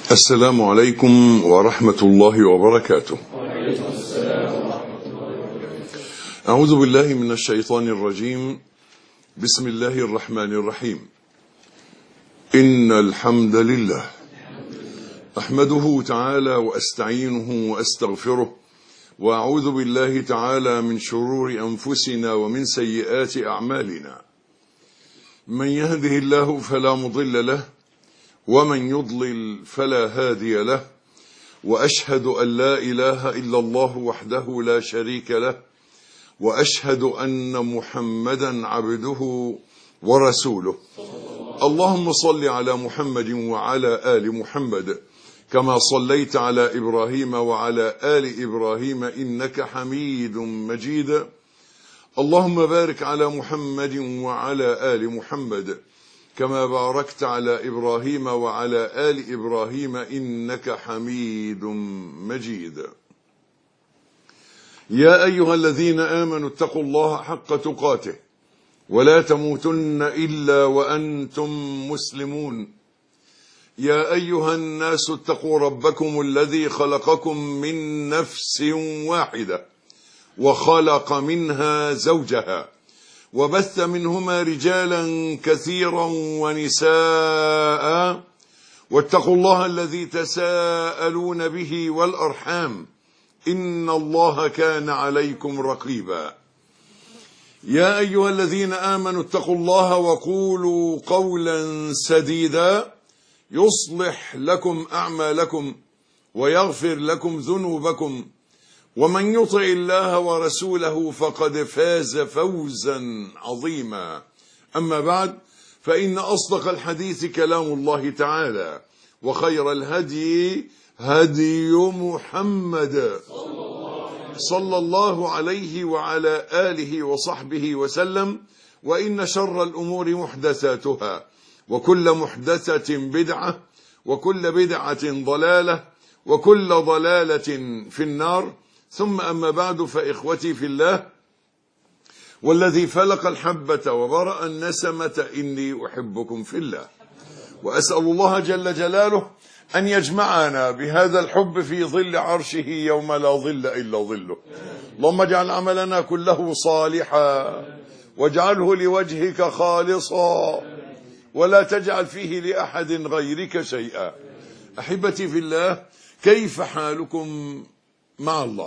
السلام عليكم ورحمة الله وبركاته. أعوذ بالله من الشيطان الرجيم. بسم الله الرحمن الرحيم. إن الحمد لله أحمده تعالى وأستعينه وأستغفره، وأعوذ بالله تعالى من شرور أنفسنا ومن سيئات أعمالنا. من يهده الله فلا مضل له، ومن يضلل فلا هادي له، وأشهد أن لا إله إلا الله وحده لا شريك له، وأشهد أن محمدا عبده ورسوله. اللهم صل على محمد وعلى آل محمد كما صليت على إبراهيم وعلى آل إبراهيم إنك حميد مجيد. اللهم بارك على محمد وعلى آل محمد كما باركت على إبراهيم وعلى آل إبراهيم إنك حميد مجيد. يا أيها الذين آمنوا اتقوا الله حق تقاته ولا تموتن إلا وأنتم مسلمون. يا أيها الناس اتقوا ربكم الذي خلقكم من نفس واحدة وخلق منها زوجها وبث منهما رجالا كثيرا ونساء، واتقوا الله الذي تساءلون به والأرحام إن الله كان عليكم رقيبا. يا أيها الذين آمنوا اتقوا الله وقولوا قولا سديدا يصلح لكم أعمالكم ويغفر لكم ذنوبكم، ومن يطع الله ورسوله فقد فاز فوزا عظيما. أما بعد، فإن أصدق الحديث كلام الله تعالى، وخير الهدي هدي محمد صلى الله عليه وعلى آله وصحبه وسلم. وإن شر الأمور محدثاتها، وكل محدثة بدعة، وكل بدعة ضلالة، وكل ضلالة في النار. ثم أما بعد، فإخوتي في الله، والذي فلق الحبة وبرأ النسمة إني أحبكم في الله، وأسأل الله جل جلاله أن يجمعنا بهذا الحب في ظل عرشه يوم لا ظل إلا ظله. اللهم اجعل عملنا كله صالحا، واجعله لوجهك خالصا، ولا تجعل فيه لأحد غيرك شيئا. أحبتي في الله، كيف حالكم مع الله؟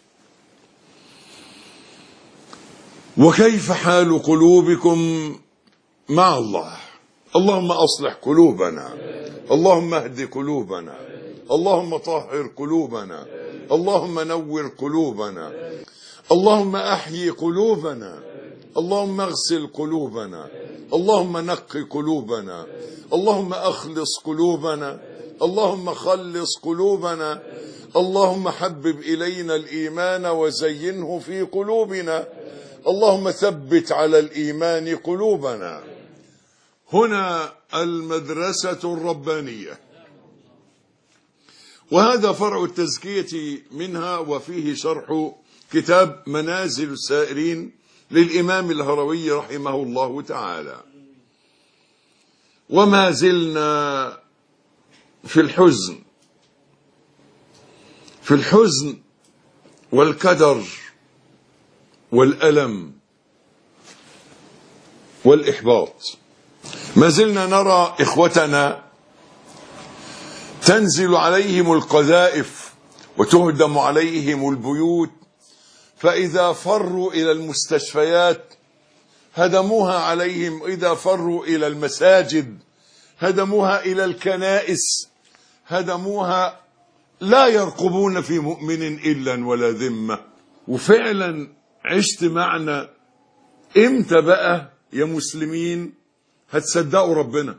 وكيف حال قلوبكم مع الله؟ اللهم أصلح قلوبنا، اللهم اهد قلوبنا، اللهم طهر قلوبنا، اللهم نور قلوبنا، اللهم أحيي قلوبنا، اللهم اغسل قلوبنا، اللهم نقي قلوبنا، اللهم أخلص قلوبنا، اللهم خلص قلوبنا، اللهم حبب إلينا الإيمان وزينه في قلوبنا، اللهم ثبت على الإيمان قلوبنا. هنا المدرسة الربانية، وهذا فرع التزكية منها، وفيه شرح كتاب منازل السائرين للإمام الهروي رحمه الله تعالى. وما زلنا في الحزن والكدر والألم والإحباط. ما زلنا نرى إخوتنا تنزل عليهم القذائف وتهدم عليهم البيوت، فإذا فروا إلى المستشفيات هدموها عليهم، إذا فروا إلى المساجد هدموها، إلى الكنائس هدموها، لا يرقبون في مؤمن إلا ولا ذمة. وفعلا عشت معنا. امتى بقى يا مسلمين هتصدقوا ربنا؟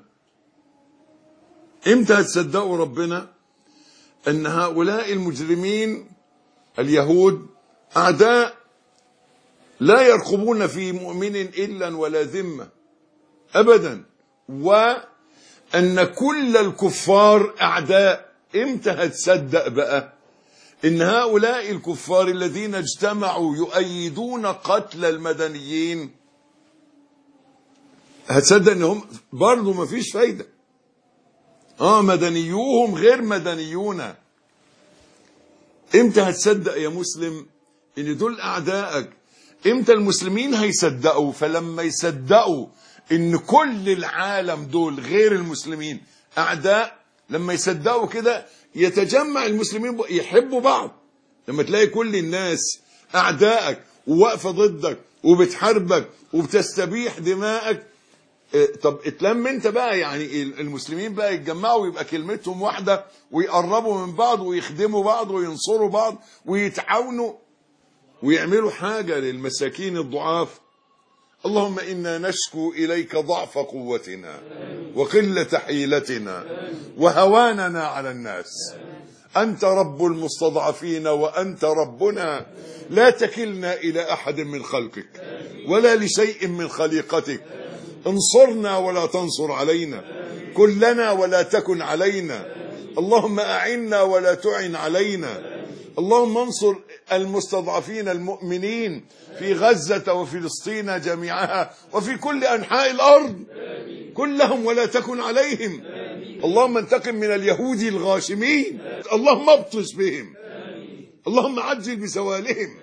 امتى هتصدقوا ربنا ان هؤلاء المجرمين اليهود اعداء لا يرقبون في مؤمن الا ولا ذمة ابدا، وان كل الكفار اعداء؟ امتى هتصدق بقى ان هؤلاء الكفار الذين اجتمعوا يؤيدون قتل المدنيين، هتصدق انهم برضو ما فيش فايدة؟ مدنيوهم غير مدنيونا. امتى هتصدق يا مسلم ان دول اعدائك؟ امتى المسلمين هيصدقوا؟ فلما يصدقوا ان كل العالم دول غير المسلمين اعداء، لما يصدقوا كده يتجمع المسلمين يحبوا بعض. لما تلاقي كل الناس اعدائك وواقفه ضدك وبتحاربك وبتستبيح دمائك، طب اتلم انت بقى. يعني المسلمين بقى يتجمعوا ويبقى كلمتهم واحده ويقربوا من بعض ويخدموا بعض وينصروا بعض ويتعاونوا ويعملوا حاجه للمساكين الضعاف. اللهم إنا نشكو إليك ضعف قوتنا وقلة حيلتنا وهواننا على الناس. أنت رب المستضعفين وأنت ربنا، لا تكلنا إلى أحد من خلقك ولا لشيء من خليقتك. انصرنا ولا تنصر علينا، كلنا ولا تكن علينا. اللهم أعنا ولا تعن علينا. اللهم انصر المستضعفين المؤمنين في غزة وفلسطين جميعها وفي كل أنحاء الأرض كلهم ولا تكن عليهم. اللهم انتقم من اليهود الغاشمين، اللهم ابطش بهم، اللهم عجل بزوالهم.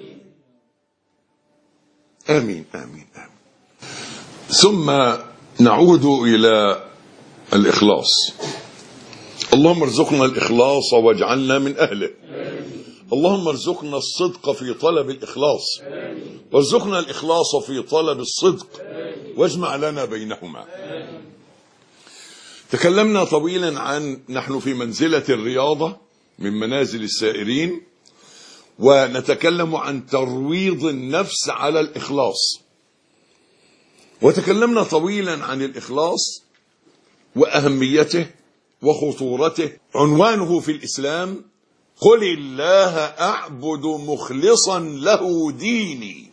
آمين آمين آمين. ثم نعود إلى الإخلاص. اللهم ارزقنا الإخلاص واجعلنا من أهله. اللهم ارزقنا الصدق في طلب الإخلاص، وارزقنا الإخلاص في طلب الصدق، واجمع لنا بينهما. تكلمنا طويلا عن نحن في منزلة الرياضة من منازل السائرين، ونتكلم عن ترويض النفس على الإخلاص. وتكلمنا طويلا عن الإخلاص وأهميته وخطورته. عنوانه في الإسلام: قل الله أعبد مخلصا له ديني.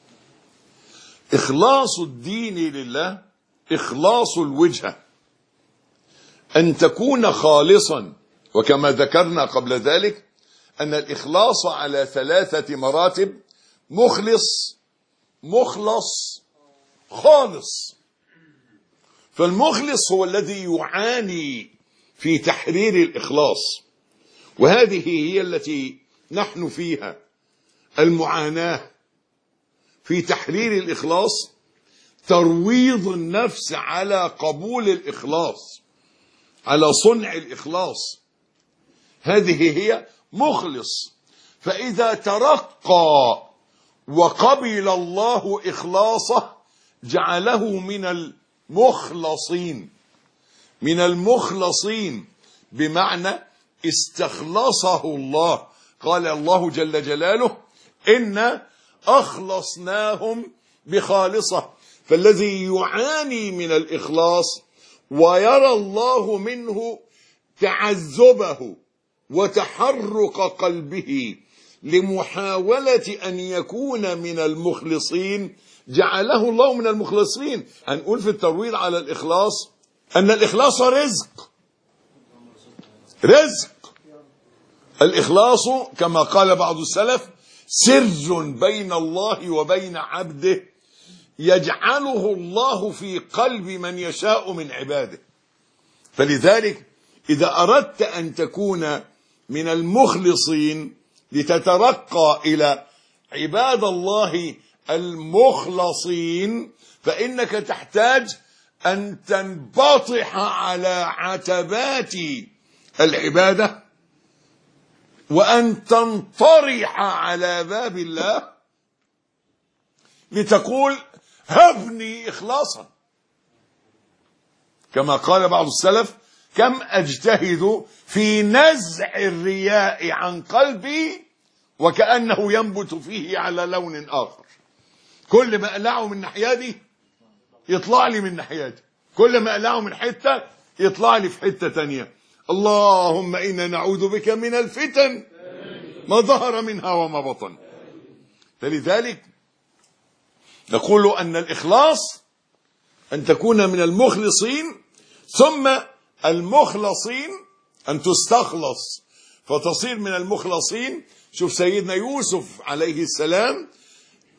إخلاص الدين لله إخلاص الوجهة، أن تكون خالصا. وكما ذكرنا قبل ذلك أن الإخلاص على 3 مراتب: مخلص، مخلص، خالص. فالمخلص هو الذي يعاني في تحرير الإخلاص، وهذه هي التي نحن فيها، المعاناة في تحرير الإخلاص، ترويض النفس على قبول الإخلاص، على صنع الإخلاص. هذه هي مخلص. فإذا ترقى وقبل الله إخلاصه جعله من المخلصين، من المخلصين بمعنى استخلصه الله. قال الله جل جلاله: إنا أخلصناهم بخالصة. فالذي يعاني من الإخلاص ويرى الله منه تعذبه وتحرق قلبه لمحاولة أن يكون من المخلصين جعله الله من المخلصين. هنقول في الترويض على الإخلاص أن الإخلاص رزق. رزق الإخلاص كما قال بعض السلف: سر بين الله وبين عبده يجعله الله في قلب من يشاء من عباده. فلذلك إذا أردت أن تكون من المخلصين لتترقى إلى عباد الله المخلصين، فإنك تحتاج أن تنبطح على عتبات العبادة وأن تنطرح على باب الله لتقول: هبني إخلاصا. كما قال بعض السلف: كم أجتهد في نزع الرياء عن قلبي وكأنه ينبت فيه على لون آخر. كل ما أقلعه من ناحيتي يطلع لي من ناحيتي، كل ما أقلعه من حتة يطلع لي في حتة تانية. اللهم إنا نعوذ بك من الفتن ما ظهر منها وما بطن. فلذلك نقول أن الإخلاص أن تكون من المخلصين، ثم المخلصين أن تستخلص فتصير من المخلصين. شوف سيدنا يوسف عليه السلام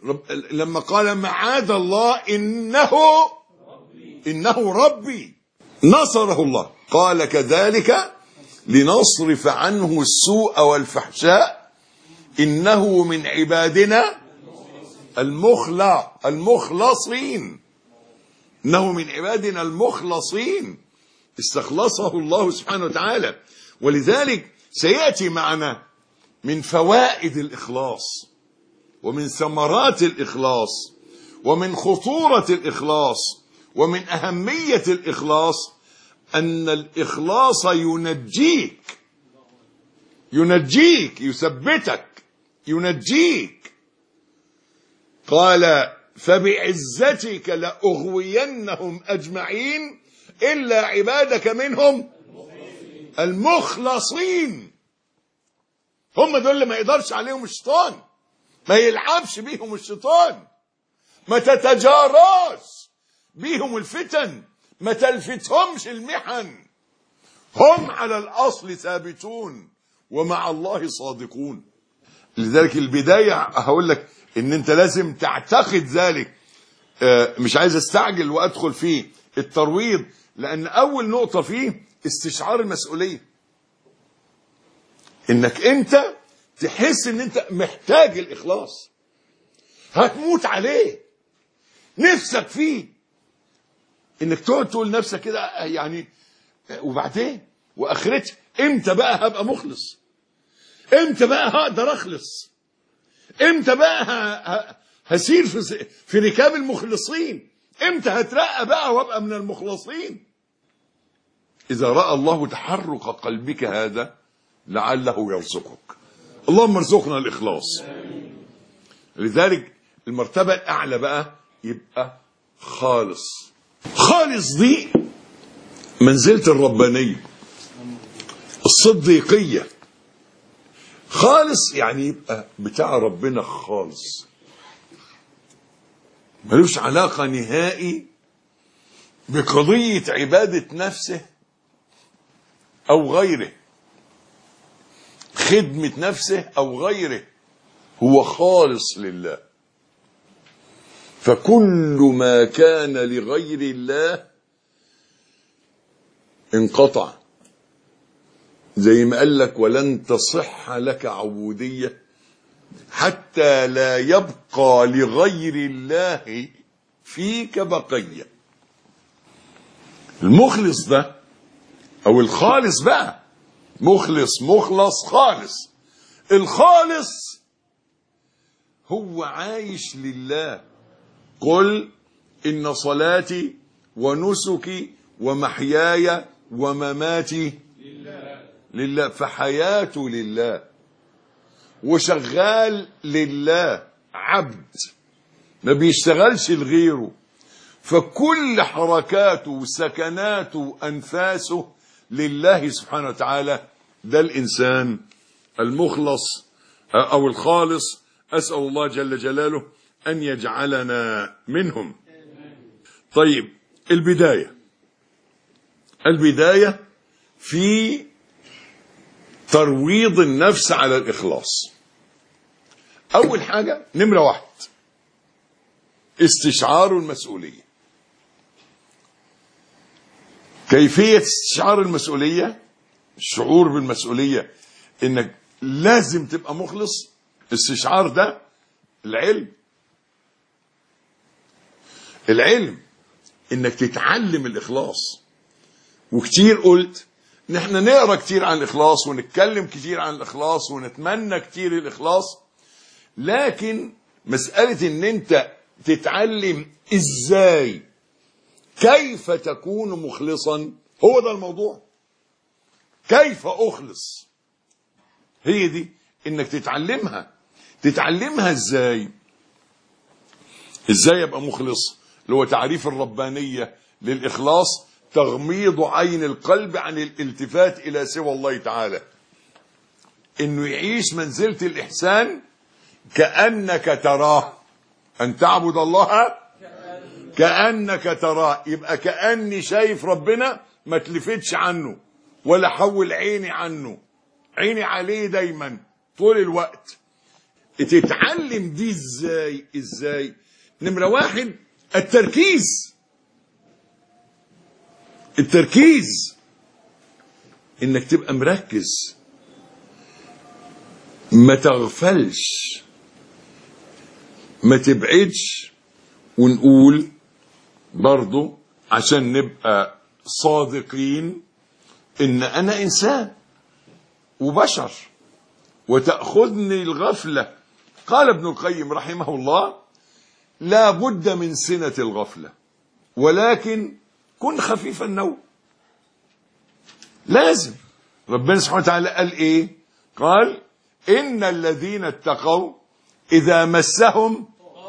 لما قال: معاذ الله إنه ربي. نصره الله. قال كذلك لنصرف عنه السوء والفحشاء إنه من عبادنا المخلصين. إنه من عبادنا المخلصين. استخلصه الله سبحانه وتعالى. ولذلك سيأتي معنا من فوائد الإخلاص ومن ثمرات الإخلاص ومن خطورة الإخلاص ومن أهمية الإخلاص أن الإخلاص ينجيك يثبتك ينجيك. قال فبعزتك لأغوينهم أجمعين إلا عبادك منهم المخلصين. هم دول اللي ما يقدرش عليهم الشيطان، ما يلعبش بيهم الشيطان، ما تتجاراش بيهم الفتن، ما تلفتهمش المحن. هم على الأصل ثابتون ومع الله صادقون. لذلك البداية هقول لك ان انت لازم تعتقد ذلك. مش عايز استعجل وادخل في الترويض، لان اول نقطة فيه استشعار المسؤولية، انك انت تحس ان انت محتاج الاخلاص، هتموت عليه، نفسك فيه، انك تقعد تقول نفسك كده يعني وبعدين واخرتي امتى بقى هبقى مخلص، امتى بقى هقدر اخلص، امتى بقى هسير في ركاب المخلصين، امتى هترقى بقى وابقى من المخلصين. اذا راى الله تحرك قلبك هذا لعله يرزقك. اللهم ارزقنا الاخلاص. لذلك المرتبه الاعلى بقى يبقى خالص. خالص دي منزله الربانيه الصديقيه. خالص يعني يبقى بتاع ربنا خالص، ملوش علاقة نهائي بقضية عبادة نفسه أو غيره، خدمة نفسه أو غيره، هو خالص لله. فكل ما كان لغير الله انقطع، زي ما قال لك ولن تصح لك عبودية حتى لا يبقى لغير الله فيك بقية. المخلص ده او الخالص بقى، مخلص خالص. الخالص هو عايش لله. قل إن صلاتي ونسكي ومحياي ومماتي لله. فحياته لله وشغال لله، عبد ما بيشتغلش لغيره. فكل حركاته وسكناته وأنفاسه لله سبحانه وتعالى. ده الإنسان المخلص أو الخالص. أسأل الله جل جلاله أن يجعلنا منهم. طيب البداية في ترويض النفس على الإخلاص. أول حاجة نمرة 1 استشعار المسؤولية. كيفية استشعار المسؤولية، الشعور بالمسؤولية إنك لازم تبقى مخلص. استشعار ده العلم إنك تتعلم الإخلاص. وكتير قلت نحن نقرأ كتير عن الإخلاص ونتكلم كتير عن الإخلاص ونتمنى كتير الإخلاص، لكن مسألة إن أنت تتعلم إزاي كيف تكون مخلصا، هو ده الموضوع. كيف أخلص، هي دي إنك تتعلمها إزاي أبقى مخلص. اللي هو تعريف الربانية للإخلاص: تغميض عين القلب عن الالتفات إلى سوى الله تعالى. إنه يعيش منزلة الإحسان كأنك تراه، أن تعبد الله كأنك تراه. يبقى كأني شايف ربنا، ما تلفتش عنه ولا حول عيني عنه، عيني عليه دايما طول الوقت. تتعلم دي ازاي؟ نمرة 1 التركيز. التركيز انك تبقى مركز، ما تغفلش، ما تبعدش. ونقول برضو عشان نبقى صادقين ان انا انسان وبشر وتأخذني الغفلة. قال ابن القيم رحمه الله: لا بد من سنة الغفلة، ولكن كن خفيف النوم. لازم. ربنا سبحانه وتعالى قال ايه؟ قال: ان الذين اتقوا اذا مسهم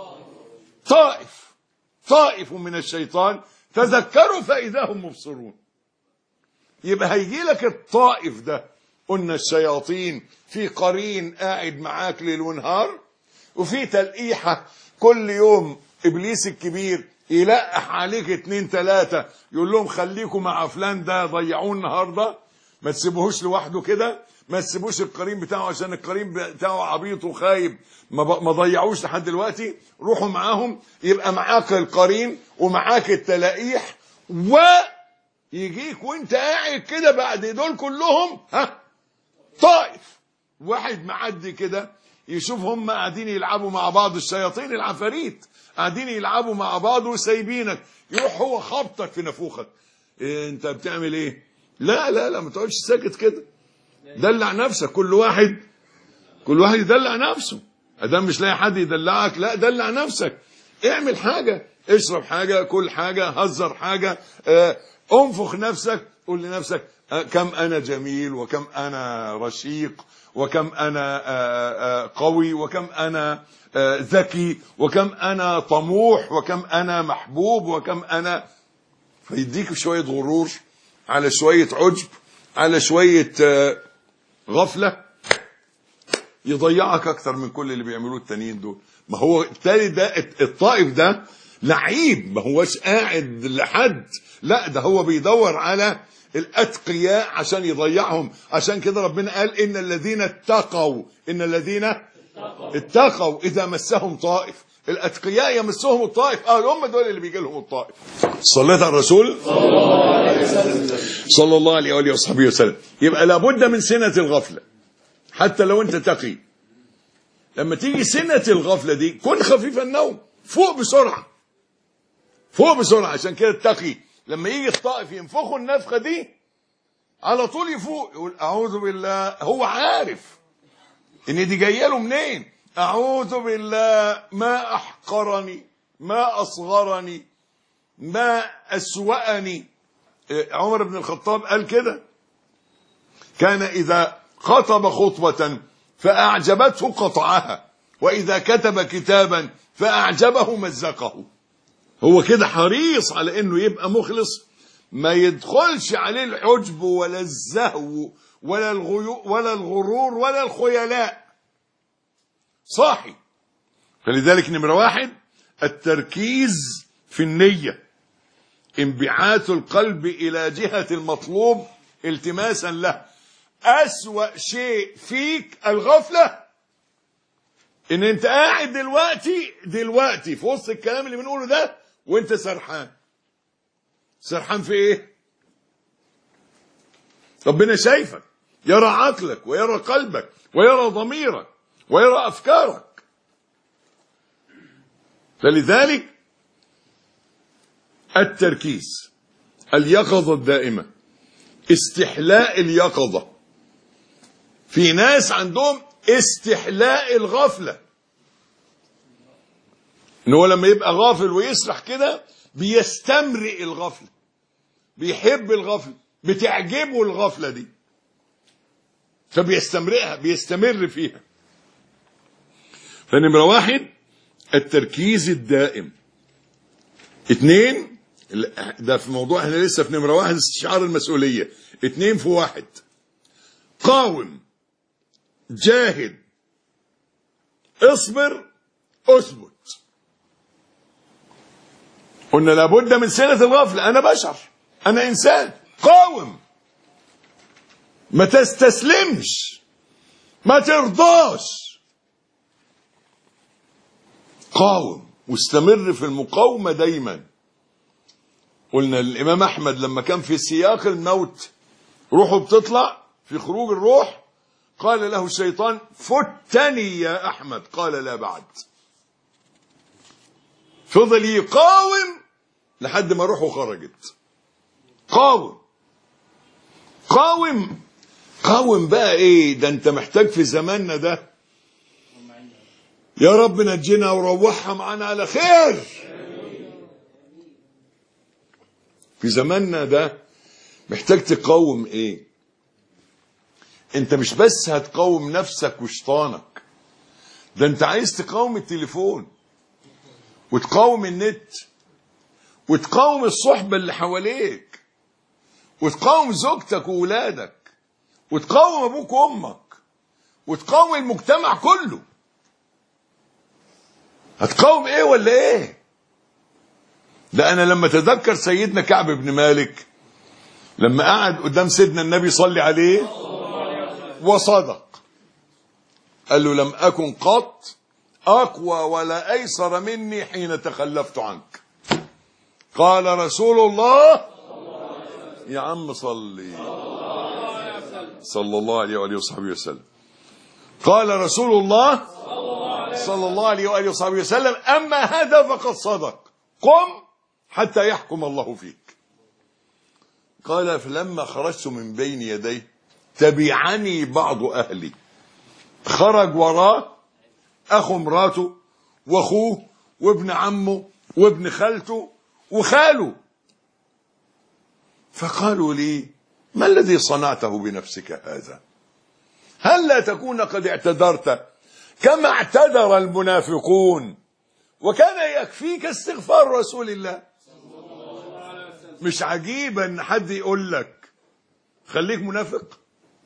طائف من الشيطان تذكروا فاذا هم مبصرون. يبقى هيجي لك الطائف ده، قلنا الشياطين في قرين قاعد معاك ليل ونهار، وفي تلقيحة كل يوم ابليس الكبير يلقح عليك 2 3 يقول لهم خليكم مع فلان ده ضيعوه النهارده، ما تسيبوهوش لوحده كده، ما تسيبوش القرين بتاعه عشان القرين بتاعه عبيط وخايب ما ضيعوش لحد دلوقتي، روحوا معاهم. يبقى معاك القرين ومعاك التلقيح، ويجيك وانت قاعد كده بعد دول كلهم طائف واحد معدي كده يشوف هم قاعدين يلعبوا مع بعض، الشياطين العفاريت قاعدين يلعبوا مع بعض وسايبينك، يروح هو خبطك في نافوخك. إيه انت بتعمل ايه؟ لا لا لا، ما تقعدش ساكت كده، دلع نفسك. كل واحد يدلع نفسه. ادام مش لاقي حد يدلعك، لا دلع نفسك، اعمل حاجه، اشرب حاجه، كل حاجه، هزر حاجه، انفخ نفسك، قول لنفسك كم انا جميل، وكم انا رشيق، وكم انا قوي، وكم انا ذكي، وكم انا طموح، وكم انا محبوب، وكم انا. فيديك شويه غرور على شويه عجب على شويه غفله، يضيعك اكتر من كل اللي بيعملوه التانيين دول. ما هو التاني ده الطائف ده لعيب، ما هوش قاعد لحد، لا ده هو بيدور على الاتقياء عشان يضيعهم. عشان كده ربنا قال: ان الذين اتقوا اذا مسهم طائف. الاتقياء يمسهم الطائف، هم دول اللي بيجي لهم الطائف. صليت على الرسول صلى الله عليه واله وصحبه وسلم. يبقى لابد من سنة الغفلة حتى لو انت تقي. لما تيجي سنة الغفلة دي كن خفيف النوم، فوق بسرعة، عشان كده التقي لما يجي الطائف ينفخوا النفخة دي على طول يفوق، يقول اعوذ بالله. هو عارف ان دي جايه له منين. اعوذ بالله، ما احقرني، ما اصغرني، ما اسوأني. عمر بن الخطاب قال كده: كان اذا خطب خطبة فاعجبته قطعها، واذا كتب كتابا فاعجبه مزقه. هو كده حريص على انه يبقى مخلص، ما يدخلش عليه العجب ولا الزهو ولا الغرور ولا الخيلاء، صاحي. فلذلك نمرة 1 التركيز في النية، انبعاث القلب إلى جهة المطلوب التماسا له. أسوأ شيء فيك الغفلة، إن أنت قاعد دلوقتي في وسط الكلام اللي بنقوله ده وأنت سرحان في إيه؟ ربنا شايفك، يرى عقلك ويرى قلبك ويرى ضميرك ويرى أفكارك. فلذلك التركيز، اليقظة الدائمة، استحلاء اليقظة. في ناس عندهم استحلاء الغفلة، ان هو لما يبقى غافل ويسرح كده بيستمرئ الغفلة، بيحب الغفلة، بتعجبه الغفلة دي، فبيستمرئها، بيستمر فيها. فنمرة 1 التركيز الدائم. 2 ده في موضوع احنا لسه في نمرة 1 استشعار المسؤولية. 2 في 1: قاوم، جاهد، اصبر، اثبت. قلنا لابد من سنة الغفلة. انا بشر، انا انسان. قاوم، ما تستسلمش، ما ترضاش، قاوم واستمر في المقاومة دايما. قلنا الإمام أحمد لما كان في سياق الموت روحه بتطلع في خروج الروح، قال له الشيطان فتني يا أحمد، قال لا بعد. فضل يقاوم لحد ما روحه خرجت. قاوم قاوم قاوم بقى ايه ده؟ انت محتاج في زماننا ده يا رب نجينا وروحها معانا على خير. في زماننا ده محتاج تقاوم ايه؟ انت مش بس هتقاوم نفسك وشيطانك، ده انت عايز تقاوم التليفون وتقاوم النت وتقاوم الصحبة اللي حواليك وتقاوم زوجتك وولادك وتقاوم ابوك وامك وتقاوم المجتمع كله. هتقاوم ايه ولا ايه؟ ده انا لما تذكر سيدنا كعب بن مالك لما قعد قدام سيدنا النبي صلي عليه وصدق، قال له لم اكن قط اقوى ولا ايسر مني حين تخلفت عنك. قال رسول الله يا عم صلي صلى الله عليه وآله وصحبه وسلم، قال رسول الله صلى الله عليه وآله وصحبه وسلم أما هذا فقد صدق، قم حتى يحكم الله فيك. قال فلما خرجت من بين يديه تبعني بعض أهلي. خرج وراه أخو مراته وأخوه وابن عمه وابن خالته وخاله، فقالوا لي ما الذي صنعته بنفسك هذا؟ هل لا تكون قد اعتذرت كما اعتذر المنافقون وكان يكفيك استغفار رسول الله؟ مش عجيب ان حد يقول لك خليك منافق.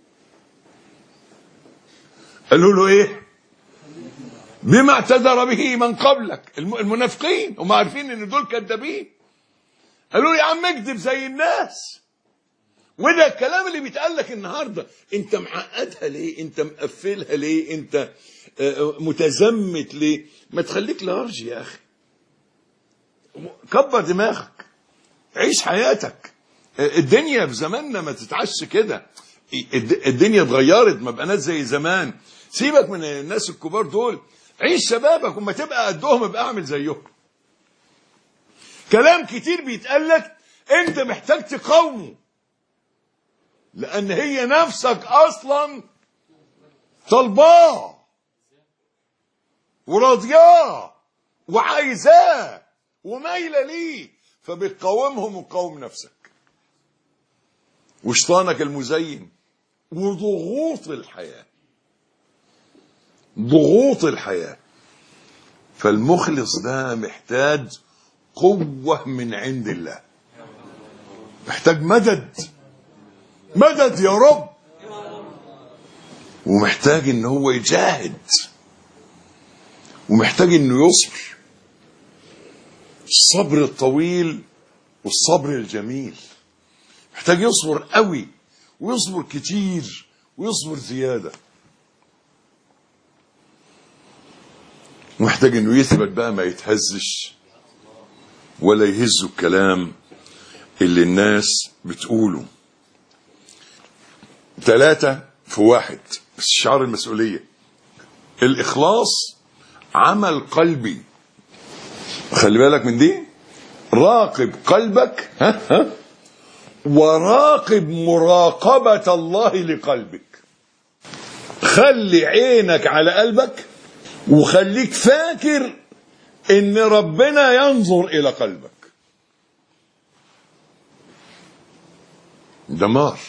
قالوا له ايه؟ بما اعتذر به من قبلك، المنافقين هم عارفين ان دول كذابين. قالوا له يا عم اكذب زي الناس. وده الكلام اللي بيتقال لك النهارده، انت معقدها ليه؟ انت مقفلها ليه؟ انت متزمت ليه؟ ما تخليك لارج يا اخي، كبر دماغك، عيش حياتك. الدنيا في زماننا ما تتعش كده، الدنيا اتغيرت، ما بقناش زي زمان. سيبك من الناس الكبار دول، عيش شبابك، وما تبقى قدهم ابقى اعمل زيهم. كلام كتير بيتقال لك انت محتاج تقاومه، لان هي نفسك اصلا طلباه وراضياه وعايزاه ومايله ليه، فبتقاومهم وقاوم نفسك وشيطانك المزين وضغوط الحياه، ضغوط الحياه. فالمخلص ده محتاج قوه من عند الله، محتاج مدد، مدد يا رب، ومحتاج ان هو يجاهد، ومحتاج انه يصبر، الصبر الطويل والصبر الجميل. محتاج يصبر قوي ويصبر كتير ويصبر زيادة، ومحتاج انه يثبت بقى، ما يتهزش ولا يهزه الكلام اللي الناس بتقوله. 3 في 1 استشعار المسؤولية. الإخلاص عمل قلبي، خلي بالك من دي، راقب قلبك وراقب مراقبة الله لقلبك. خلي عينك على قلبك وخليك فاكر ان ربنا ينظر الى قلبك. دمار.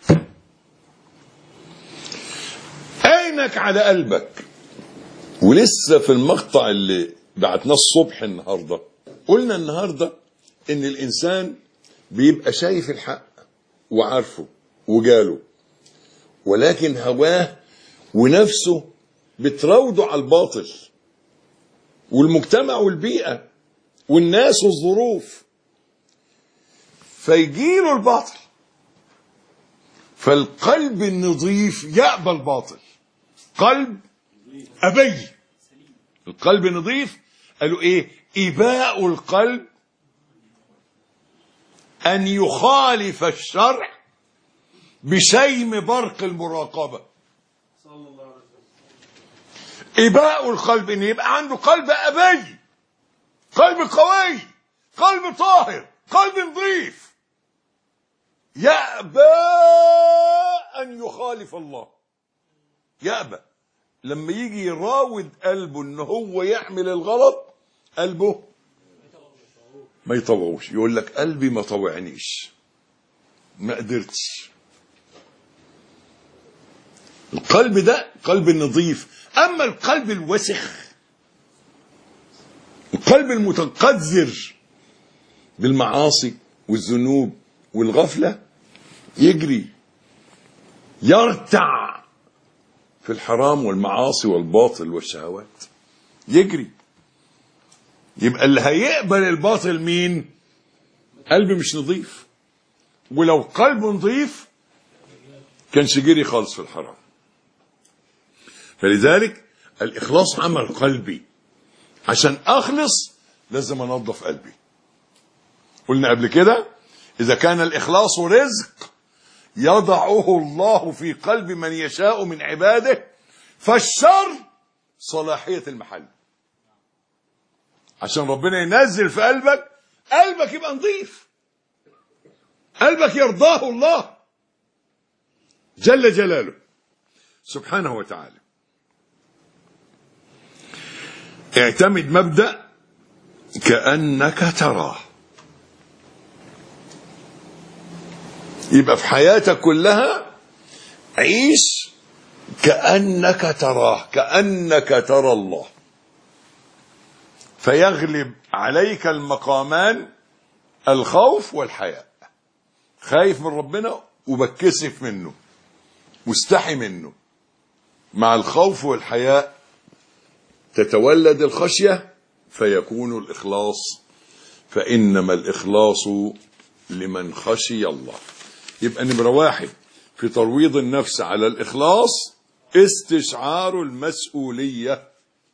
عينك على قلبك. ولسه في المقطع اللي بعتناه الصبح النهارده قلنا النهارده ان الانسان بيبقى شايف الحق وعارفه وجاله، ولكن هواه ونفسه بتراوده على الباطل، والمجتمع والبيئة والناس والظروف، فيجيله الباطل. فالقلب النظيف يقبل باطل، قلب أبي. القلب النظيف قالوا ايه؟ إباء القلب أن يخالف الشرع بشيم برق المراقبة. إباء القلب، إن يبقى عنده قلب أبي، قلب قوي، قلب طاهر، قلب نظيف، يأبى أن يخالف الله. يأبى لما يجي يراود قلبه إن هو يعمل الغلط، قلبه ما يطوعوش، يقول لك قلبي ما طوعنيش، ما قدرتش. القلب ده قلب النظيف. أما القلب الوسخ، القلب المتقذر بالمعاصي والذنوب والغفلة، يجري يرتع في الحرام والمعاصي والباطل والشهوات، يجري. يبقى اللي هيقبل الباطل مين؟ قلب مش نظيف. ولو قلب نظيف كانش جري خالص في الحرام. فلذلك الإخلاص عمل قلبي. عشان أخلص لازم أنظف قلبي. قلنا قبل كده إذا كان الإخلاص رزق يضعه الله في قلب من يشاء من عباده، فالشر صلاحية المحل. عشان ربنا ينزل في قلبك، قلبك يبقى نظيف، قلبك يرضاه الله جل جلاله سبحانه وتعالى. اعتمد مبدأ كأنك تراه. يبقى في حياتك كلها عيش كأنك تراه، كأنك ترى الله، فيغلب عليك المقامان الخوف والحياء. خايف من ربنا وبتكسف منه، مستحي منه. مع الخوف والحياء تتولد الخشية فيكون الإخلاص، فإنما الإخلاص لمن خشي الله. يبقى نمرة واحد في ترويض النفس على الإخلاص استشعار المسؤولية.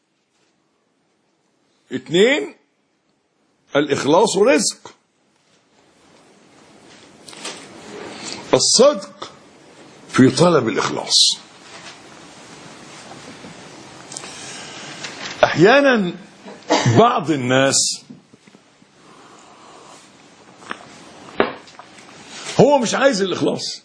2 الإخلاص رزق. الصدق في طلب الإخلاص. أحيانا بعض الناس هو مش عايز الإخلاص.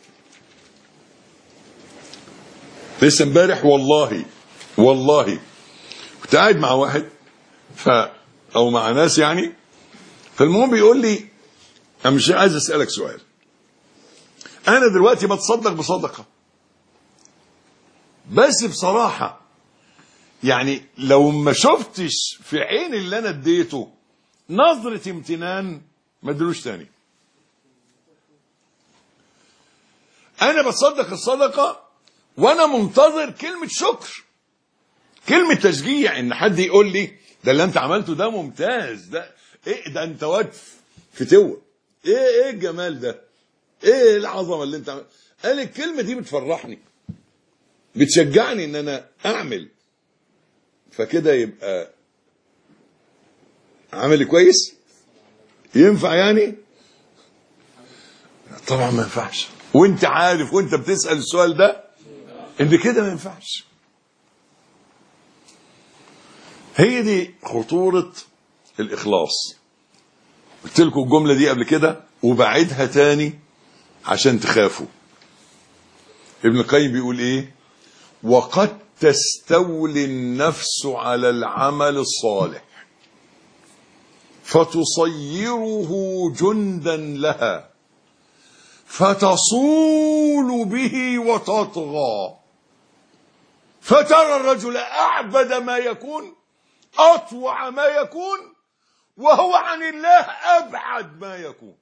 لسه امبارح والله كنت قاعد مع واحد أو مع ناس يعني، فالمهم بيقول لي أنا مش عايز أسألك سؤال، أنا دلوقتي بتصدق بصدقة، بس بصراحة يعني لو ما شفتش في عين اللي أنا اديته نظرة امتنان ما ادلوش تاني. أنا بتصدق الصدقة وأنا منتظر كلمة شكر، كلمة تشجيع، إن حد يقول لي ده اللي أنت عملته ده ممتاز، ده إيه ده، أنت واد فتوة، إيه الجمال ده، إيه العظمة اللي أنت عملت. قال الكلمة دي بتفرحني، بتشجعني إن أنا أعمل، فكده يبقى عملي كويس. ينفع يعني؟ طبعا ما ينفعش. وانت عارف وانت بتسأل السؤال ده ان كده ما ينفعش. هي دي خطورة الإخلاص. قلت لكم الجملة دي قبل كده وبعدها تاني عشان تخافوا. ابن القيم بيقول ايه؟ وقد تستولي النفس على العمل الصالح فتصيره جندا لها فتصول به وتطغى، فترى الرجل أعبد ما يكون أطوع ما يكون وهو عن الله أبعد ما يكون.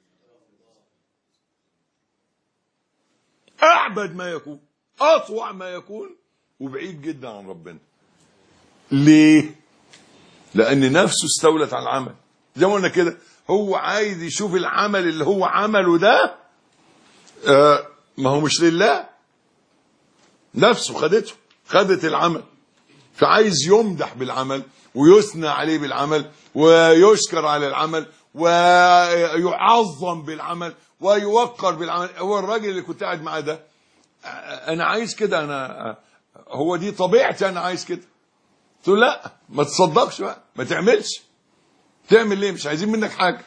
أعبد ما يكون، أطوع ما يكون، وبعيد جدا عن ربنا. ليه؟ لأن نفسه استولت على العمل. زي ما قلنا كده، هو عايز يشوف العمل اللي هو عمله ده ما هو مش لله، نفسه خدت العمل، فعايز يمدح بالعمل ويثنى عليه بالعمل ويشكر على العمل ويعظم بالعمل ويوقر بالعمل. هو الراجل اللي كنت قاعد معاه ده انا عايز كده، انا هو دي طبيعتي، انا عايز كده. قلت له لا ما تصدقش بقى، ما تعملش. تعمل ليه؟ مش عايزين منك حاجه.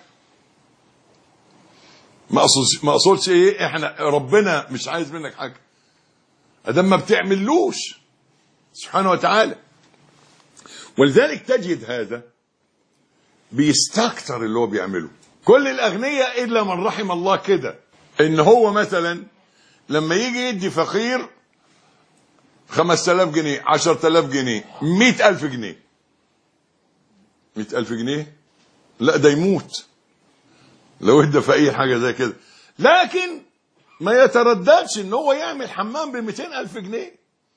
ما اقصدش ايه، احنا ربنا مش عايز منك حاجه ادام ما بتعملوش سبحانه وتعالى. ولذلك تجد هذا بيستكتر اللي هو بيعمله. كل الاغنياء الا من رحم الله كده، ان هو مثلا لما يجي يدي فقير 5000 جنيه 10000 جنيه 100000 جنيه 100000 جنيه لا ده يموت لو ادى في اي حاجه زي كده. لكن ما يترددش ان هو يعمل حمام ب 200000 جنيه،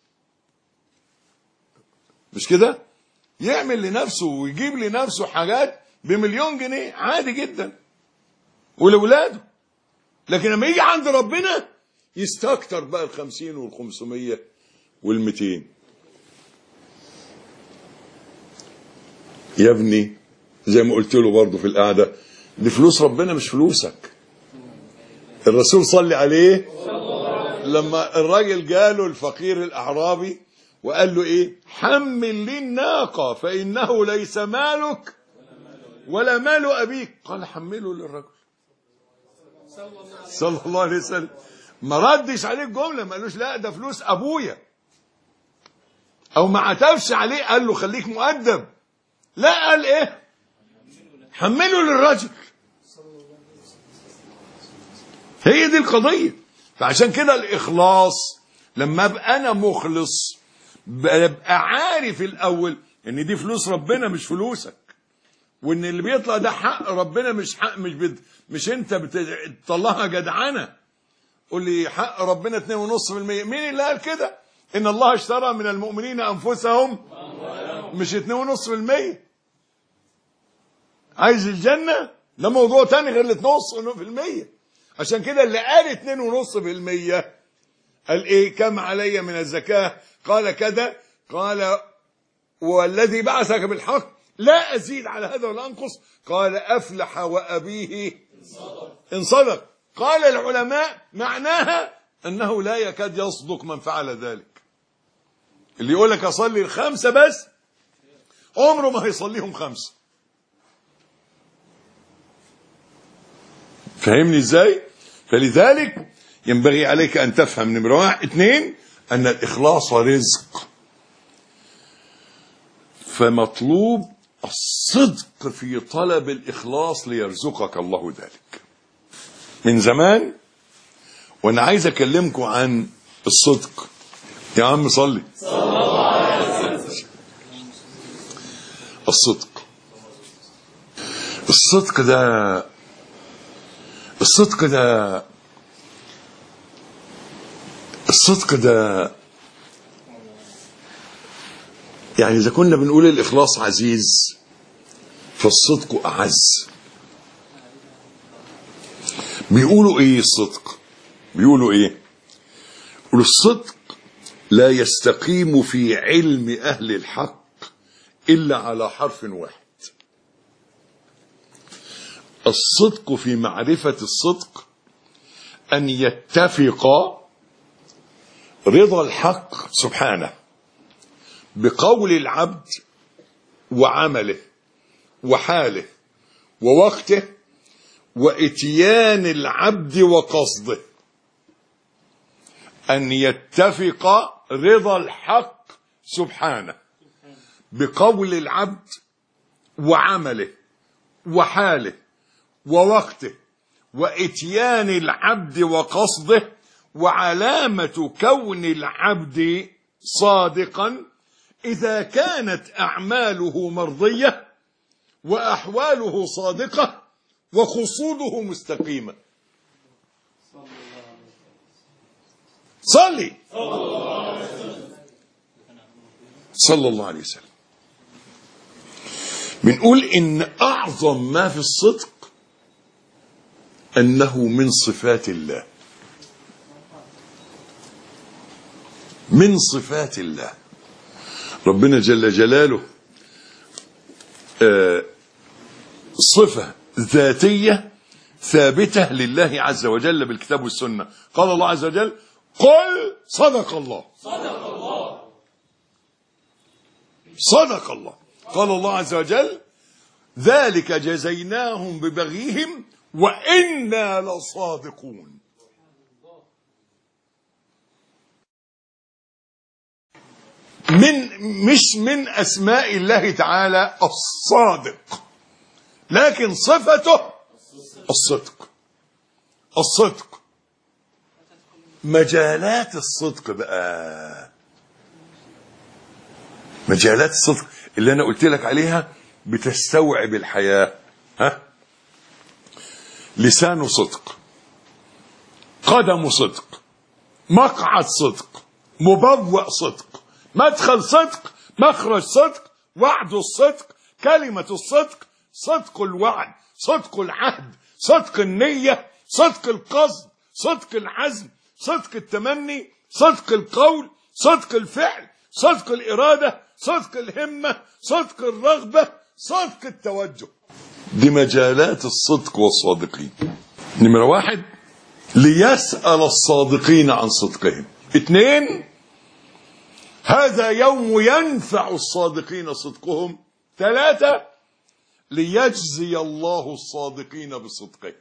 مش كده؟ يعمل لنفسه ويجيب لنفسه حاجات ب1,000,000 جنيه عادي جدا ولاولاده. لكن لما يجي عند ربنا يستكتر بقى ال50 وال500 وال200. يا ابني زي ما قلت له برضه في القعده، دي فلوس ربنا مش فلوسك. الرسول صلي عليه لما الراجل جاله الفقير الاعرابي وقال له ايه؟ حمل لي الناقه فانه ليس مالك ولا مال ابيك. قال حمله للرجل صلى الله عليه وسلم. ما ردش عليه الجمله، ما قالوش لا ده فلوس ابويا، او ما عتبش عليه قال له خليك مؤدب. لا، قال ايه؟ حمله للرجل. هي دي القضيه. فعشان كده الاخلاص، لما ابقى انا مخلص ببقى عارف الاول ان دي فلوس ربنا مش فلوسك، وان اللي بيطلع ده حق ربنا مش حق، مش انت بتطلعها جدعنه. قول لي حق ربنا 2.5%. مين اللي قال كده؟ ان الله اشترى من المؤمنين انفسهم، مش 2.5%. عايز الجنه ده موضوع تاني غير ال 2.5%. عشان كده اللي قال 2.5% قال ايه؟ كم علي من الزكاه؟ قال كذا. قال والذي بعثك بالحق لا ازيد على هذا ولا انقص. قال افلح وابيه ان صدق. قال العلماء معناها انه لا يكاد يصدق من فعل ذلك. اللي يقول لك اصلي ال5 بس عمره ما هيصليهم 5. فهمني ازاي؟ فلذلك ينبغي عليك ان تفهم نمرة 1 2 ان الاخلاص رزق، فمطلوب الصدق في طلب الاخلاص ليرزقك الله ذلك. من زمان وانا عايز اكلمكم عن الصدق. يا عم صلي. الصدق ده يعني إذا كنا بنقول الإخلاص عزيز فالصدق أعز. بيقولوا إيه الصدق؟ بيقولوا الصدق لا يستقيم في علم أهل الحق إلا على حرف واحد. الصدق في معرفة الصدق أن يتفق رضا الحق سبحانه بقول العبد وعمله وحاله ووقته وإتيان العبد وقصده. أن يتفق رضا الحق سبحانه بقول العبد وعمله وحاله ووقته وإتيان العبد وقصده. وعلامة كون العبد صادقا إذا كانت أعماله مرضية وأحواله صادقة وقصوده مستقيمة. صلي صلى الله عليه وسلم. بنقول إن أعظم ما في الصدق أنه من صفات الله، من صفات الله. ربنا جل جلاله صفة ذاتية ثابتة لله عز وجل بالكتاب والسنة. قال الله عز وجل: قل صدق الله. صدق الله. صدق الله. قال الله عز وجل: ذلك جزيناهم ببغيهم وإنا لصادقون. مش من أسماء الله تعالى الصادق، لكن صفته الصدق. الصدق. مجالات الصدق بقى، مجالات الصدق اللي أنا قلت لك عليها بتستوعب الحياة. لسان صدق، قدم صدق، مقعد صدق، مبوأ صدق، مدخل صدق، مخرج صدق، وعد الصدق، كلمة الصدق، صدق الوعد، صدق العهد، صدق النية، صدق القصد، صدق العزم، صدق التمني، صدق القول، صدق الفعل، صدق الإرادة، صدق الهمة، صدق الرغبة، صدق التوجه. دي مجالات الصدق والصادقين. نمرة 1: ليسأل الصادقين عن صدقهم. 2: هذا يوم ينفع الصادقين صدقهم. 3: ليجزي الله الصادقين بصدقهم.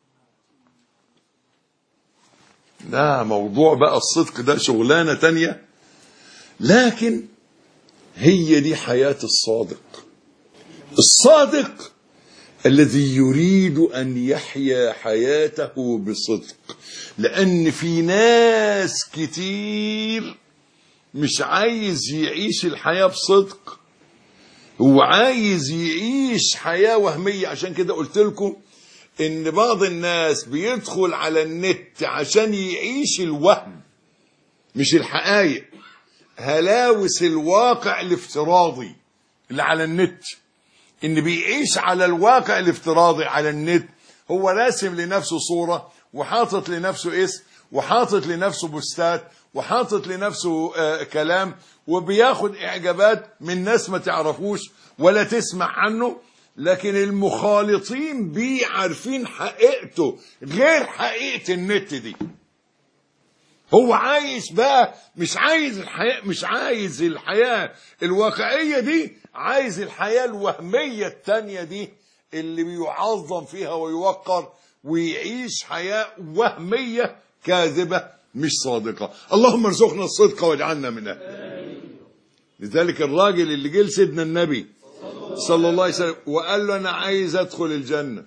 لا، موضوع بقى الصدق ده شغلانة تانية، لكن هي دي حياة الصادق. الصادق الذي يريد أن يحيا حياته بصدق، لأن في ناس كتير مش عايز يعيش الحياة بصدق، هو عايز يعيش حياة وهمية. عشان كده قلت لكم إن بعض الناس بيدخل على النت عشان يعيش الوهم مش الحقائق، هلاوس الواقع الافتراضي اللي على النت. إن بيعيش على الواقع الافتراضي على النت، هو راسم لنفسه صورة وحاطط لنفسه اسم وحاطط لنفسه بوستات وحاطط لنفسه كلام، وبياخد إعجابات من ناس ما تعرفوش ولا تسمع عنه، لكن المخالطين بيه عارفين حقيقته غير حقيقة النت دي. هو عايش بقى مش عايز الحياة الواقعية دي، عايز الحياة الوهمية التانية دي اللي بيعظم فيها ويوقر، ويعيش حياة وهمية كاذبة مش صادقة. اللهم ارزقنا الصدق واجعلنا منها. لذلك الراجل اللي جه لسيدنا النبي صلى الله عليه وسلم وقال له: أنا عايز أدخل الجنة،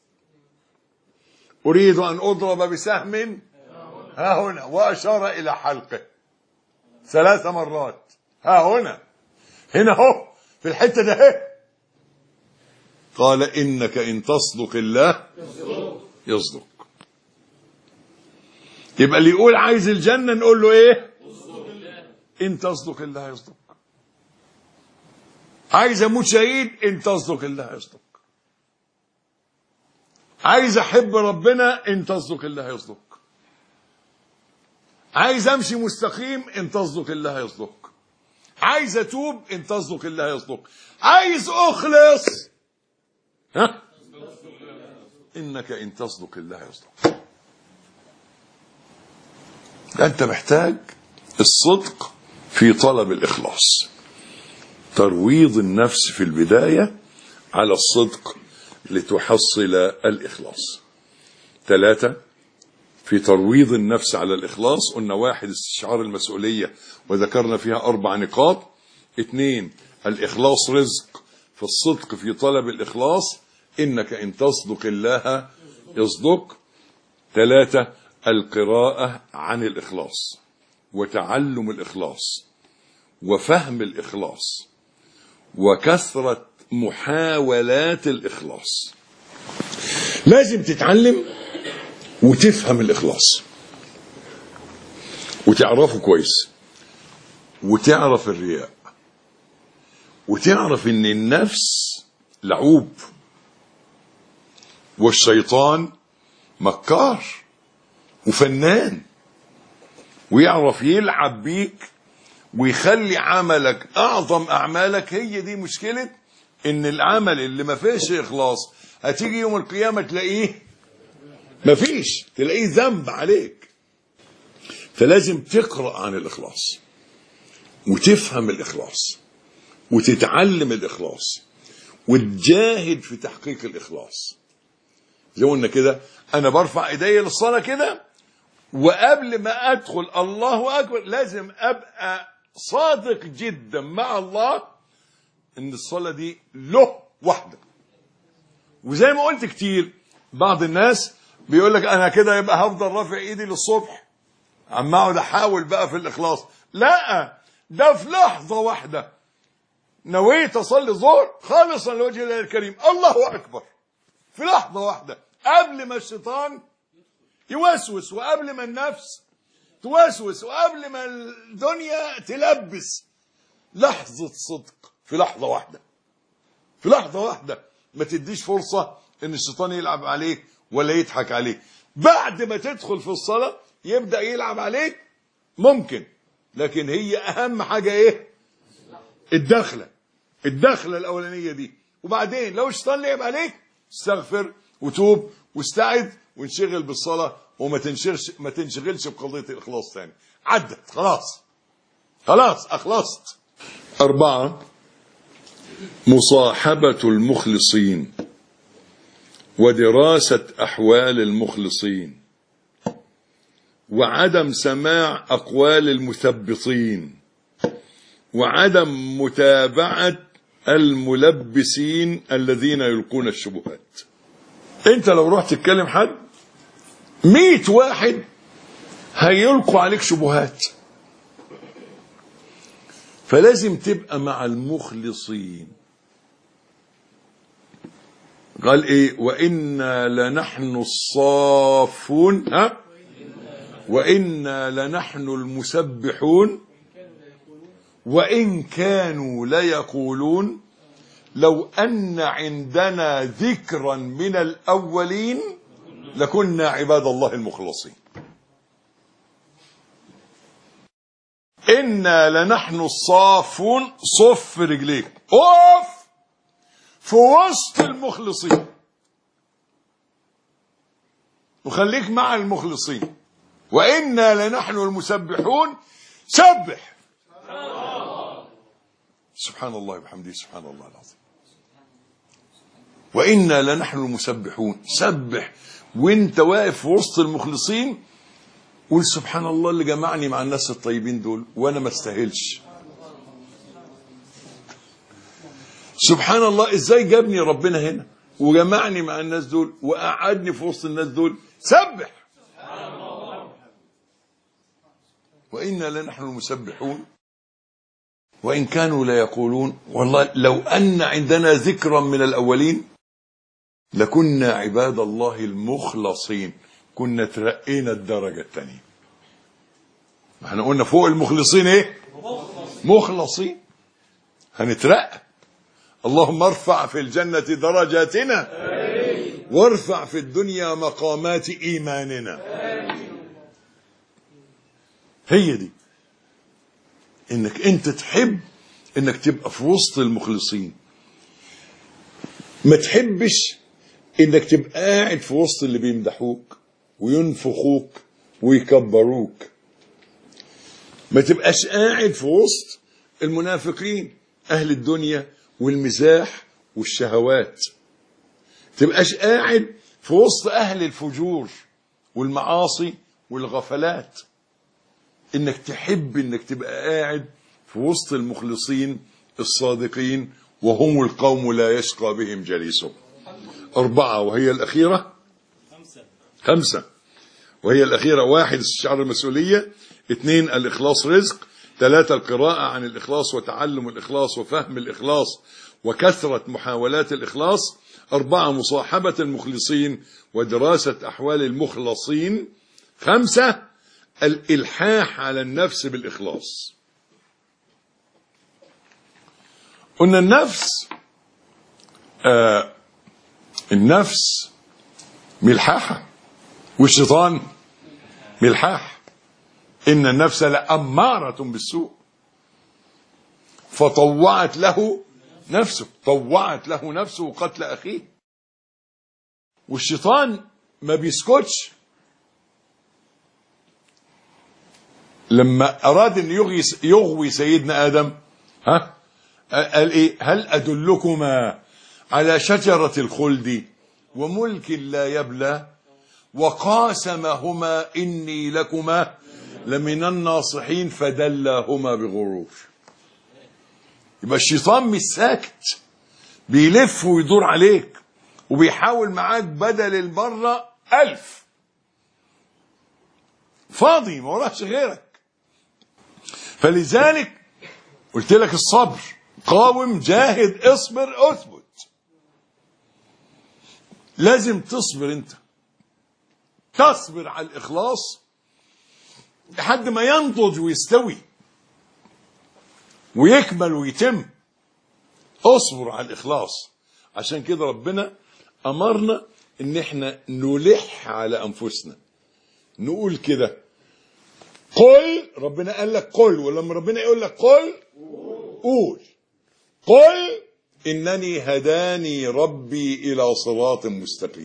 أريد أن أضرب بسهم ها هنا، وأشار إلى حلقه 3 مرات. ها هنا هو في الحتة ده. قال: إنك إن تصدق الله يصدق. يبقى اللي يقول عايز الجنة نقول له إيه؟ إن تصدق الله يصدق. عايز أموت شهيد، إن تصدق الله يصدق. عايز أحب ربنا، إن تصدق الله يصدق. عايز أمشي مستقيم، إن تصدق الله يصدق. عايز أتوب، إن تصدق الله يصدق. عايز أخلص، إنك إن تصدق الله يصدق. أنت محتاج الصدق في طلب الإخلاص، ترويض النفس في البداية على الصدق لتحصل الإخلاص. 3: في ترويض النفس على الإخلاص قلنا: 1 استشعار المسؤولية وذكرنا فيها 4 نقاط. 2 الإخلاص رزق، في الصدق في طلب الإخلاص، إنك إن تصدق الله يصدق. 3 القراءة عن الإخلاص وتعلم الإخلاص وفهم الإخلاص وكثرة محاولات الإخلاص. لازم تتعلم وتفهم الإخلاص وتعرفه كويس، وتعرف الرياء، وتعرف ان النفس لعوب والشيطان مكار وفنان، ويعرف يلعب بيك ويخلي عملك أعظم أعمالك. هي دي مشكلة ان العمل اللي ما فيش اخلاص هتيجي يوم القيامة تلاقيه ما فيش، تلاقيه ذنب عليك. فلازم تقرأ عن الإخلاص وتفهم الإخلاص وتتعلم الإخلاص وتجاهد في تحقيق الإخلاص. زي ما قلنا كده، أنا برفع إيدي للصلاة كده، وقبل ما أدخل الله أكبر لازم أبقى صادق جدا مع الله إن الصلاة دي له وحده. وزي ما قلت كتير، بعض الناس بيقول لك أنا كده يبقى هفضل رافع إيدي للصبح، عم اقعد احاول بقى في الاخلاص. لا، ده في لحظه واحده نويت اصلي الظهر خالصا لوجه الله الكريم، الله اكبر، في لحظه واحده، قبل ما الشيطان يوسوس، وقبل ما النفس توسوس، وقبل ما الدنيا تلبس. لحظه صدق في لحظه واحده، في لحظه واحده. ما تديش فرصه ان الشيطان يلعب عليك ولا يضحك عليك. بعد ما تدخل في الصلاه يبدأ يلعب عليك ممكن، لكن هي أهم حاجة إيه؟ الدخلة الأولانية دي. وبعدين لو الشيطان لعب عليك استغفر وتوب واستعد وانشغل بالصلاة، وما تنشغلش بقضية الإخلاص تاني. عدت خلاص أخلصت. 4، مصاحبة المخلصين ودراسة أحوال المخلصين، وعدم سماع أقوال المثبطين، وعدم متابعة الملبسين الذين يلقون الشبهات. انت لو رحت تتكلم حد 100 واحد هيلقوا عليك شبهات، فلازم تبقى مع المخلصين. قال ايه؟ وإنا لنحن الصافون وإنا لنحن المسبحون وإن كانوا ليقولون لو أن عندنا ذكرا من الأولين لكنا عباد الله المخلصين. إنا لنحن الصافون، صف رجليك، اقف في وسط المخلصين وخليك مع المخلصين. وإنا لنحن المسبحون، سبح سبحان الله وبحمده سبحان الله العظيم. وإنا لنحن المسبحون، سبح وانت واقف في وسط المخلصين، قول سبحان الله اللي جمعني مع الناس الطيبين دول وانا ما استاهلش. سبحان الله ازاي جابني ربنا هنا وجمعني مع الناس دول وقعدني في وسط الناس دول. سبح. وإنا لنحن المسبحون وإن كانوا ليقولون والله لو أن عندنا ذكرا من الأولين لكنا عباد الله المخلصين، كنا ترقينا الدرجة الثانية. احنا قلنا فوق المخلصين ايه؟ مخلصين، هنترقى. اللهم ارفع في الجنة درجاتنا وارفع في الدنيا مقامات إيماننا. هي دي، انك انت تحب انك تبقى في وسط المخلصين، ما تحبش انك تبقى قاعد في وسط اللي بيمدحوك وينفخوك ويكبروك، ما تبقاش قاعد في وسط المنافقين اهل الدنيا والمزاح والشهوات، تبقاش قاعد في وسط اهل الفجور والمعاصي والغفلات. انك تحب انك تبقى قاعد في وسط المخلصين الصادقين، وهم القوم لا يشقى بهم جليسهم. 4 وهي الأخيرة 5 وهي الأخيرة: 1 استشعار المسؤولية، 2 الإخلاص رزق، 3 القراءة عن الإخلاص وتعلم الإخلاص وفهم الإخلاص وكثرة محاولات الإخلاص، 4 مصاحبة المخلصين ودراسة أحوال المخلصين، 5 الإلحاح على النفس بالإخلاص. قلنا النفس ملحاحة والشيطان ملحاح. إن النفس لأمارة بالسوء فطوعت له نفسه، طوعت له نفسه قتل أخيه. والشيطان ما بيسكتش. لما أراد أن يغوي سيدنا آدم قال إيه؟ هل أدلكما على شجرة الخلد وملك لا يبلى وقاسمهما إني لكما لمن الناصحين فدلاهما بغرور. يبقى الشيطان مش ساكت، بيلف ويدور عليك وبيحاول معاك بدل المرة 1000. فاضي ما وراش غيرك. فلذلك قلت لك الصبر، قاوم جاهد اصبر اثبت. لازم تصبر، انت تصبر على الإخلاص لحد ما ينضج ويستوي ويكمل ويتم. اصبر على الإخلاص. عشان كده ربنا أمرنا ان احنا نلح على أنفسنا، نقول كده قل. ربنا قال لك قل، ولما ربنا يقول لك قل قول. قل إنني هداني ربي إلى صراط مستقيم.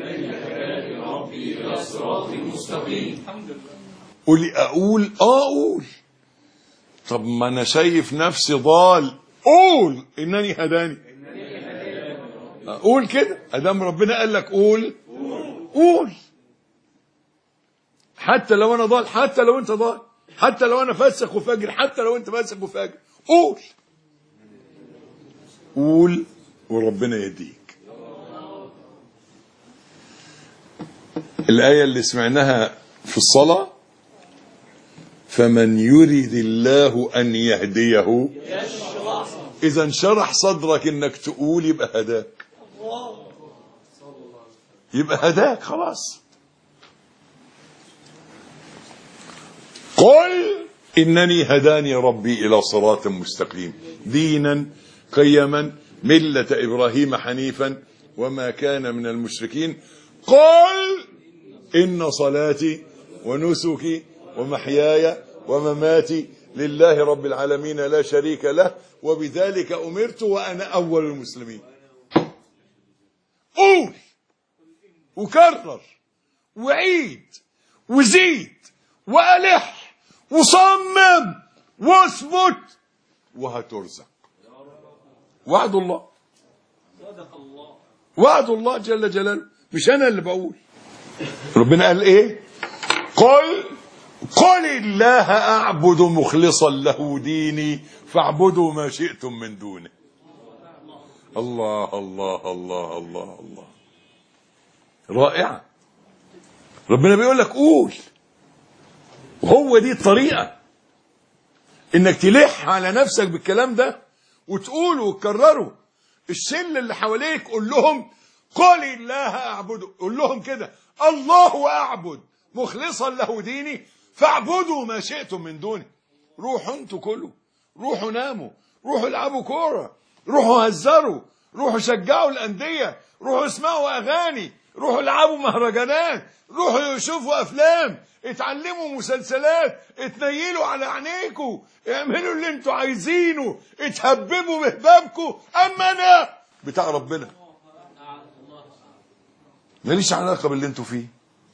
قولي أقول أقول. طب ما أنا شايف نفسي ضال، قول إنني هداني. قول كده أدام ربنا قال لك قول قول. حتى لو أنا ضال، حتى لو أنت ضال، حتى لو أنا فاسق وفاجر، حتى لو أنت فاسق وفاجر، قول قول وربنا يهديك. الآية اللي سمعناها في الصلاة فمن يريد الله أن يهديه إذا انشرح صدرك إنك تقول يبقى هداك، يبقى هداك خلاص. قل إنني هداني ربي إلى صراط مستقيم دينا قيما ملة إبراهيم حنيفا وما كان من المشركين. قل إن صلاتي ونسكي ومحياي ومماتي لله رب العالمين لا شريك له وبذلك أمرت وأنا أول المسلمين. قول وكرر وعيد وزيد وألح وصمم واثبت وهترزق. وعد الله، وعد الله جل جلاله، مش أنا اللي بقول. ربنا قال إيه؟ قل الله أعبد مخلصا له ديني فاعبدوا ما شئتم من دونه. الله الله الله الله الله، رائعة. ربنا بيقول لك قول، وهو دي الطريقة انك تلح على نفسك بالكلام ده وتقوله وتكرره. الشله اللي حواليك قول لهم قل الله اعبد، قول لهم كده الله اعبد مخلصا له ديني فاعبدوا ما شئتم من دونه. روحوا انتوا كلوا، روحوا ناموا، روحوا العبوا كوره، روحوا هزروا، روحوا شجعوا الانديه، روحوا اسمعوا اغاني، روحوا العبوا مهرجانات، روحوا شوفوا افلام، اتعلموا مسلسلات، اتنيلوا على عينيكوا، اعملوا اللي انتوا عايزينه، اتهببوا بهبابكوا. اما انا بتاع ربنا ماليش علاقه باللي انتوا فيه.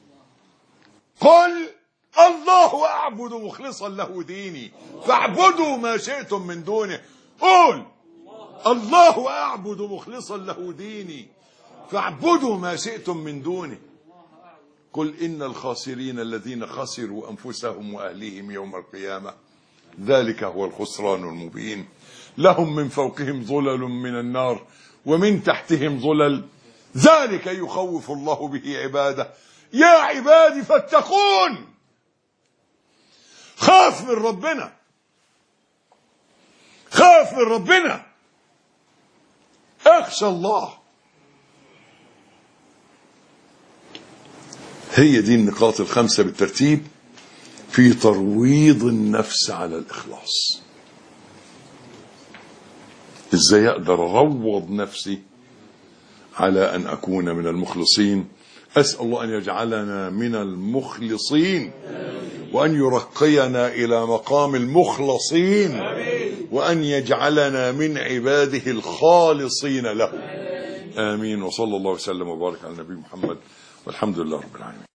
قل الله اعبد مخلصا له ديني فاعبدوا ما شئتم من دونه. قول الله اعبد مخلصا له ديني فاعبدوا ما شئتم من دونه. قل إن الخاسرين الذين خسروا أنفسهم وأهليهم يوم القيامة ذلك هو الخسران المبين. لهم من فوقهم ظلل من النار ومن تحتهم ظلل ذلك يخوف الله به عباده. يا عبادي فاتقون. خاف من ربنا، خاف من ربنا، اخشى الله. هي دي النقاط الخمسة بالترتيب في ترويض النفس على الإخلاص. إزاي أقدر أروض نفسي على أن أكون من المخلصين؟ أسأل الله أن يجعلنا من المخلصين وأن يرقينا إلى مقام المخلصين وأن يجعلنا من عباده الخالصين له. آمين. وصلى الله وسلم وبارك على النبي محمد والحمد لله رب العالمين.